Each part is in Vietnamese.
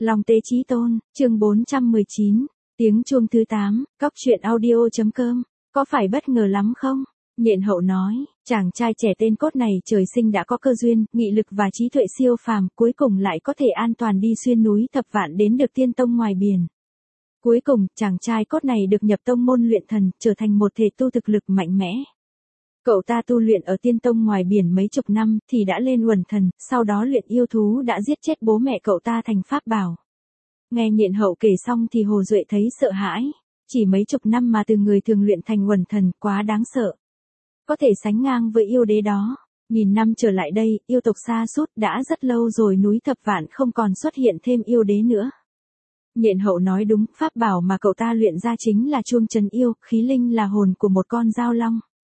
Long Tế Chí Tôn, chương 419, tiếng chuông thứ 8, cóc truyện audio.com, có phải bất ngờ lắm không? Nhện Hậu nói, chàng trai trẻ tên Cốt này trời sinh đã có cơ duyên, nghị lực và trí tuệ siêu phàm, cuối cùng lại có thể an toàn đi xuyên núi thập vạn đến được tiên tông ngoài biển. Cuối cùng, chàng trai Cốt này được nhập tông môn luyện thần, trở thành một thể tu thực lực mạnh mẽ. Cậu ta tu luyện ở tiên tông ngoài biển mấy chục năm thì đã lên uẩn thần, sau đó luyện yêu thú đã giết chết bố mẹ cậu ta thành pháp bảo. Nghe Nhện Hậu kể xong thì Hồ Duệ thấy sợ hãi, chỉ mấy chục năm mà từ người thường luyện thành uẩn thần, quá đáng sợ. Có thể sánh ngang với yêu đế đó. Nghìn năm trở lại đây, yêu tộc sa sút đã rất lâu rồi núi thập vạn không còn xuất hiện thêm yêu đế nữa. Nhện Hậu nói đúng, pháp bảo mà cậu ta luyện ra chính là chuông trấn yêu, khí linh là hồn của một con dao long.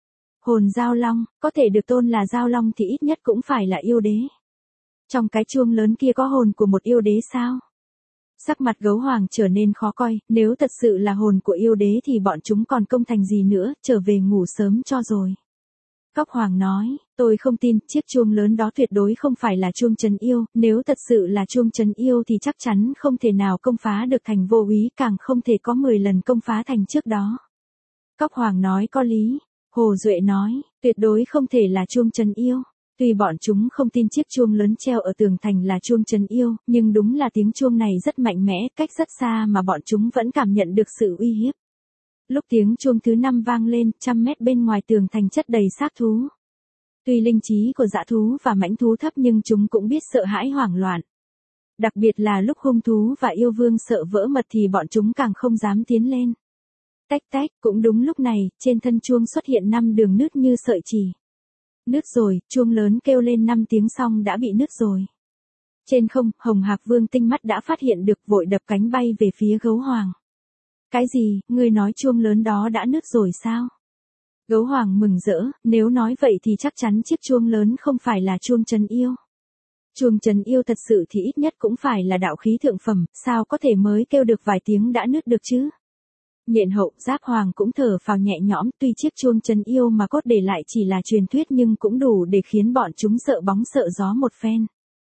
Hồn dao long, có thể được tôn là dao long thì ít nhất cũng phải là yêu đế. Trong cái chuông lớn kia có hồn của một yêu đế sao? Sắc mặt Gấu Hoàng trở nên khó coi, nếu thật sự là hồn của yêu đế thì bọn chúng còn công thành gì nữa, trở về ngủ sớm cho rồi. Cóc Hoàng nói, tôi không tin, chiếc chuông lớn đó tuyệt đối không phải là chuông trấn yêu, nếu thật sự là chuông trấn yêu thì chắc chắn không thể nào công phá được thành vô úy, càng không thể có 10 lần công phá thành trước đó. Cóc Hoàng nói có lý. Hồ Duệ nói, tuyệt đối không thể là chuông trấn yêu. Tuy bọn chúng không tin chiếc chuông lớn treo ở tường thành là chuông trấn yêu, nhưng đúng là tiếng chuông này rất mạnh mẽ, cách rất xa mà bọn chúng vẫn cảm nhận được sự uy hiếp. Lúc tiếng chuông thứ 5 vang lên, 100 mét bên ngoài tường thành chất đầy xác thú. Tuy linh trí của dã thú và mãnh thú thấp nhưng chúng cũng biết sợ hãi hoảng loạn. Đặc biệt là lúc hung thú và yêu vương sợ vỡ mật thì bọn chúng càng không dám tiến lên. Tách tách, cũng đúng lúc này, trên thân chuông xuất hiện 5 đường nứt như sợi chỉ. Nứt rồi, chuông lớn kêu lên 5 tiếng xong đã bị nứt rồi. Trên không, Hồng Hạc Vương tinh mắt đã phát hiện được, vội đập cánh bay về phía Gấu Hoàng. Cái gì, ngươi nói chuông lớn đó đã nứt rồi sao? Gấu Hoàng mừng rỡ, nếu nói vậy thì chắc chắn chiếc chuông lớn không phải là chuông trấn yêu. Chuông trấn yêu thật sự thì ít nhất cũng phải là đạo khí thượng phẩm, sao có thể mới kêu được vài tiếng đã nứt được chứ? Nhện Hậu, Giáp Hoàng cũng thở phào nhẹ nhõm, tuy chiếc chuông trấn yêu mà Cốt để lại chỉ là truyền thuyết nhưng cũng đủ để khiến bọn chúng sợ bóng sợ gió một phen.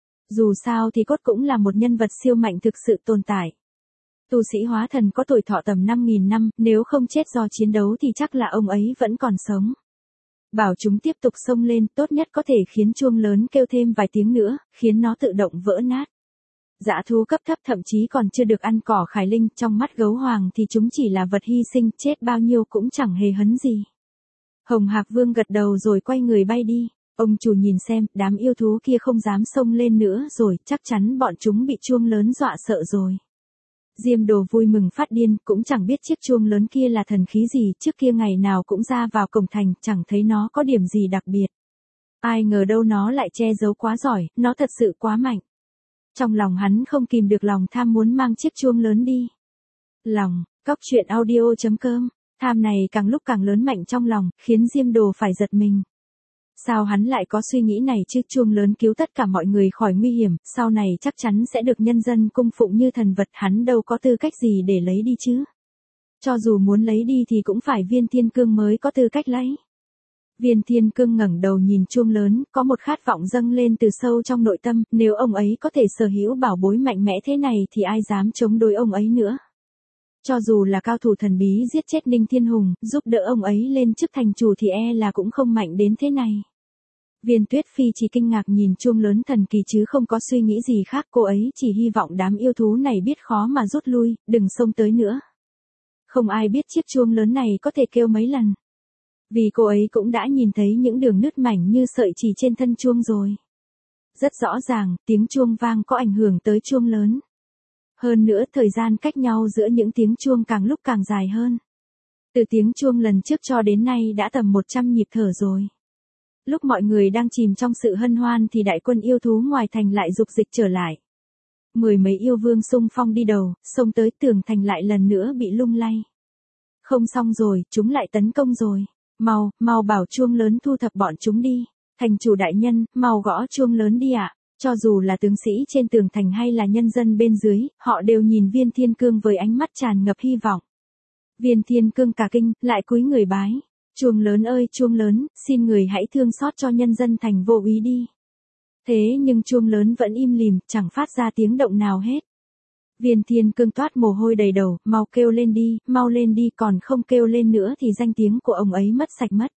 Dù sao thì Cốt cũng là một nhân vật siêu mạnh thực sự tồn tại. Tu sĩ hóa thần có tuổi thọ tầm 5.000 năm, nếu không chết do chiến đấu thì chắc là ông ấy vẫn còn sống. Bảo chúng tiếp tục xông lên, tốt nhất có thể khiến chuông lớn kêu thêm vài tiếng nữa, khiến nó tự động vỡ nát. Dã thú cấp thấp thậm chí còn chưa được ăn cỏ khải linh, trong mắt Gấu Hoàng thì chúng chỉ là vật hy sinh, chết bao nhiêu cũng chẳng hề hấn gì. Hồng Hạc Vương gật đầu rồi quay người bay đi. Ông chủ nhìn xem, đám yêu thú kia không dám xông lên nữa rồi, chắc chắn bọn chúng bị chuông lớn dọa sợ rồi. Diêm Đồ vui mừng phát điên, cũng chẳng biết chiếc chuông lớn kia là thần khí gì, trước kia ngày nào cũng ra vào cổng thành, chẳng thấy nó có điểm gì đặc biệt. Ai ngờ đâu nó lại che giấu quá giỏi, nó thật sự quá mạnh. Trong lòng hắn không kìm được lòng tham muốn mang chiếc chuông lớn đi. Cóc truyện audio.com, tham này càng lúc càng lớn mạnh trong lòng, khiến Diêm Đồ phải giật mình. Sao hắn lại có suy nghĩ này chứ? Chuông lớn cứu tất cả mọi người khỏi nguy hiểm, sau này chắc chắn sẽ được nhân dân cung phụng như thần vật, hắn đâu có tư cách gì để lấy đi chứ. Cho dù muốn lấy đi thì cũng phải Viên Thiên Cương mới có tư cách lấy. Viên Thiên Cương ngẩng đầu nhìn chuông lớn, có một khát vọng dâng lên từ sâu trong nội tâm, nếu ông ấy có thể sở hữu bảo bối mạnh mẽ thế này thì ai dám chống đối ông ấy nữa. Cho dù là cao thủ thần bí giết chết Ninh Thiên Hùng, giúp đỡ ông ấy lên chức thành chủ thì e là cũng không mạnh đến thế này. Viên Tuyết Phi chỉ kinh ngạc nhìn chuông lớn thần kỳ chứ không có suy nghĩ gì khác, cô ấy chỉ hy vọng đám yêu thú này biết khó mà rút lui, đừng xông tới nữa. Không ai biết chiếc chuông lớn này có thể kêu mấy lần. Vì cô ấy cũng đã nhìn thấy những đường nứt mảnh như sợi chỉ trên thân chuông rồi. Rất rõ ràng, tiếng chuông vang có ảnh hưởng tới chuông lớn. Hơn nữa thời gian cách nhau giữa những tiếng chuông càng lúc càng dài hơn. Từ tiếng chuông lần trước cho đến nay đã tầm 100 nhịp thở rồi. Lúc mọi người đang chìm trong sự hân hoan thì đại quân yêu thú ngoài thành lại dục dịch trở lại. 10 mấy yêu vương xung phong đi đầu, xông tới tường thành lại lần nữa bị lung lay. Không xong rồi, chúng lại tấn công rồi. Mau bảo chuông lớn thu thập bọn chúng đi. Thành chủ đại nhân, mau gõ chuông lớn đi ạ. Cho dù là tướng sĩ trên tường thành hay là nhân dân bên dưới, họ đều nhìn Viên Thiên Cương với ánh mắt tràn ngập hy vọng. Viên Thiên Cương cả kinh, lại cúi người bái. Chuông lớn ơi chuông lớn, xin người hãy thương xót cho nhân dân thành vô úy đi. Thế nhưng chuông lớn vẫn im lìm, chẳng phát ra tiếng động nào hết. Viên Thiên Cương toát mồ hôi đầy đầu, mau kêu lên đi, còn không kêu lên nữa thì danh tiếng của ông ấy mất sạch mất.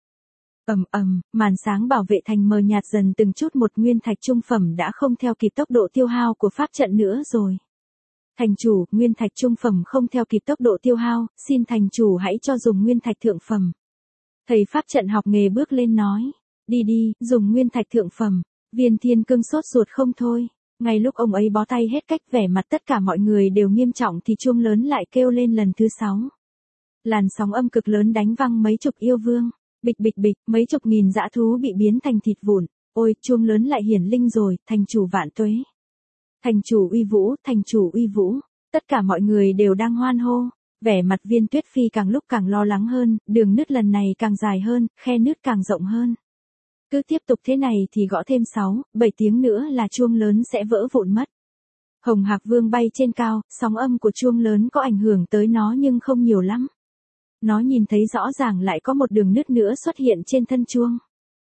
Màn sáng bảo vệ thành mờ nhạt dần từng chút một, nguyên thạch trung phẩm đã không theo kịp tốc độ tiêu hao của pháp trận nữa rồi. Thành chủ, nguyên thạch trung phẩm không theo kịp tốc độ tiêu hao, xin thành chủ hãy cho dùng nguyên thạch thượng phẩm. Thầy pháp trận học nghề bước lên nói, đi, dùng nguyên thạch thượng phẩm. Viên Thiên Cương sốt ruột không thôi. Ngay lúc ông ấy bó tay hết cách, vẻ mặt tất cả mọi người đều nghiêm trọng thì chuông lớn lại kêu lên lần thứ 6. Làn sóng âm cực lớn đánh văng mấy chục yêu vương. Bịch, mấy chục nghìn dã thú bị biến thành thịt vụn. Ôi, chuông lớn lại hiển linh rồi, thành chủ vạn tuế. Thành chủ uy vũ. Tất cả mọi người đều đang hoan hô. Vẻ mặt Viên Tuyết Phi càng lúc càng lo lắng hơn, đường nứt lần này càng dài hơn, khe nứt càng rộng hơn. Cứ tiếp tục thế này thì gõ thêm 6, 7 tiếng nữa là chuông lớn sẽ vỡ vụn mất. Hồng Hạc Vương bay trên cao, sóng âm của chuông lớn có ảnh hưởng tới nó nhưng không nhiều lắm. Nó nhìn thấy rõ ràng lại có một đường nứt nữa xuất hiện trên thân chuông.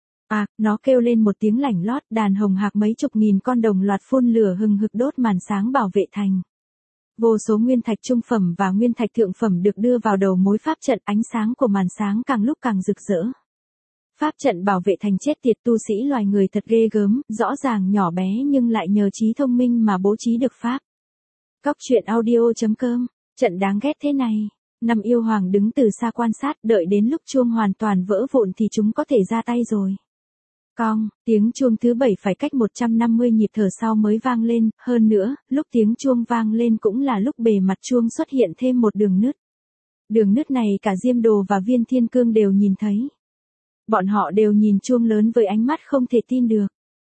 Nó kêu lên một tiếng lảnh lót, đàn hồng hạc mấy chục nghìn con đồng loạt phun lửa hừng hực đốt màn sáng bảo vệ thành. Vô số nguyên thạch trung phẩm và nguyên thạch thượng phẩm được đưa vào đầu mối pháp trận, ánh sáng của màn sáng càng lúc càng rực rỡ. Pháp trận bảo vệ thành chết tiệt, tu sĩ loài người thật ghê gớm, rõ ràng nhỏ bé nhưng lại nhờ trí thông minh mà bố trí được pháp. Cóc truyện audio.com, trận đáng ghét thế này. 5 yêu hoàng đứng từ xa quan sát, đợi đến lúc chuông hoàn toàn vỡ vụn thì chúng có thể ra tay rồi. Cong, tiếng chuông thứ 7 phải cách 150 nhịp thở sau mới vang lên, hơn nữa, lúc tiếng chuông vang lên cũng là lúc bề mặt chuông xuất hiện thêm một đường nứt. Đường nứt này cả Diêm Đồ và Viên Thiên Cương đều nhìn thấy. Bọn họ đều nhìn chuông lớn với ánh mắt không thể tin được.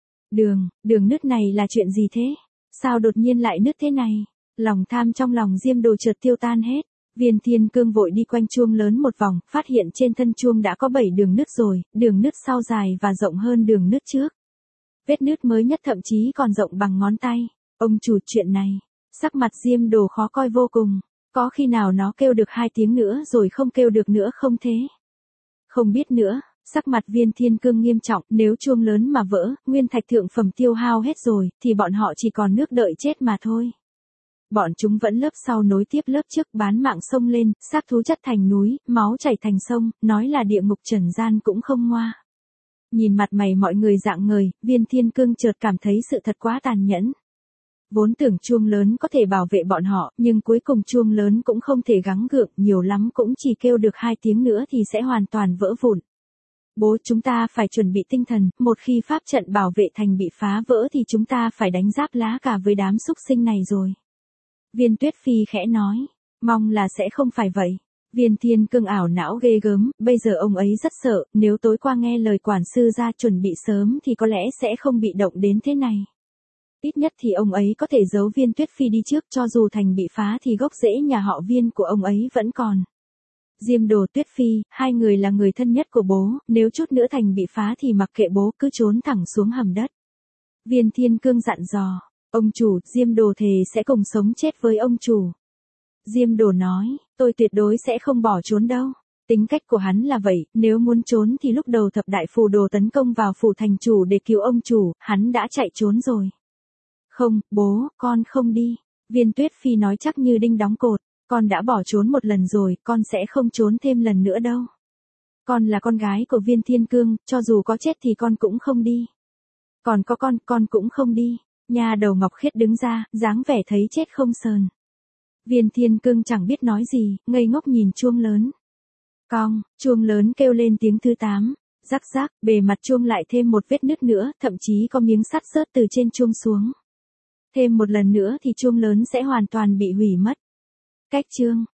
Đường nứt này là chuyện gì thế? Sao đột nhiên lại nứt thế này? Lòng tham trong lòng Diêm Đồ chợt tiêu tan hết. Viên Thiên Cương vội đi quanh chuông lớn một vòng, phát hiện trên thân chuông đã có 7 đường nứt rồi, đường nứt sau dài và rộng hơn đường nứt trước. Vết nứt mới nhất thậm chí còn rộng bằng ngón tay. Ông chủ, chuyện này, sắc mặt Diêm Đồ khó coi vô cùng. Có khi nào nó kêu được 2 tiếng nữa rồi không kêu được nữa không thế? Không biết nữa. Sắc mặt Viên Thiên Cương nghiêm trọng, nếu chuông lớn mà vỡ, nguyên thạch thượng phẩm tiêu hao hết rồi, thì bọn họ chỉ còn nước đợi chết mà thôi. Bọn chúng vẫn lớp sau nối tiếp lớp trước, bán mạng xông lên, xác thú chất thành núi, máu chảy thành sông, nói là địa ngục trần gian cũng không ngoa. Nhìn mặt mày mọi người rạng ngời, Viên Thiên Cương chợt cảm thấy sự thật quá tàn nhẫn. Vốn tưởng chuông lớn có thể bảo vệ bọn họ, nhưng cuối cùng chuông lớn cũng không thể gắng gượng, nhiều lắm cũng chỉ kêu được 2 tiếng nữa thì sẽ hoàn toàn vỡ vụn. Bố, chúng ta phải chuẩn bị tinh thần, một khi pháp trận bảo vệ thành bị phá vỡ thì chúng ta phải đánh giáp lá cả với đám súc sinh này rồi. Viên Tuyết Phi khẽ nói, mong là sẽ không phải vậy. Viên Thiên Cương ảo não ghê gớm, bây giờ ông ấy rất sợ, nếu tối qua nghe lời quản sư ra chuẩn bị sớm thì có lẽ sẽ không bị động đến thế này. Ít nhất thì ông ấy có thể giấu Viên Tuyết Phi đi trước, cho dù thành bị phá thì gốc rễ nhà họ Viên của ông ấy vẫn còn. Diêm Đồ, Tuyết Phi, hai người là người thân nhất của bố, nếu chút nữa thành bị phá thì mặc kệ bố, cứ trốn thẳng xuống hầm đất. Viên Thiên Cương dặn dò, ông chủ, Diêm Đồ thề sẽ cùng sống chết với ông chủ. Diêm Đồ nói, tôi tuyệt đối sẽ không bỏ trốn đâu. Tính cách của hắn là vậy, nếu muốn trốn thì lúc đầu thập đại phù đồ tấn công vào phủ thành chủ để cứu ông chủ, hắn đã chạy trốn rồi. Không, bố, con không đi. Viên Tuyết Phi nói chắc như đinh đóng cột. Con đã bỏ trốn một lần rồi, con sẽ không trốn thêm lần nữa đâu. Con là con gái của Viên Thiên Cương, cho dù có chết thì con cũng không đi. Còn có con cũng không đi. Nhà đầu Ngọc Khiết đứng ra, dáng vẻ thấy chết không sờn. Viên Thiên Cương chẳng biết nói gì, ngây ngốc nhìn chuông lớn. Cong, chuông lớn kêu lên tiếng thứ 8. Rắc rắc, bề mặt chuông lại thêm một vết nứt nữa, thậm chí có miếng sắt rớt từ trên chuông xuống. Thêm một lần nữa thì chuông lớn sẽ hoàn toàn bị hủy mất. Cách chương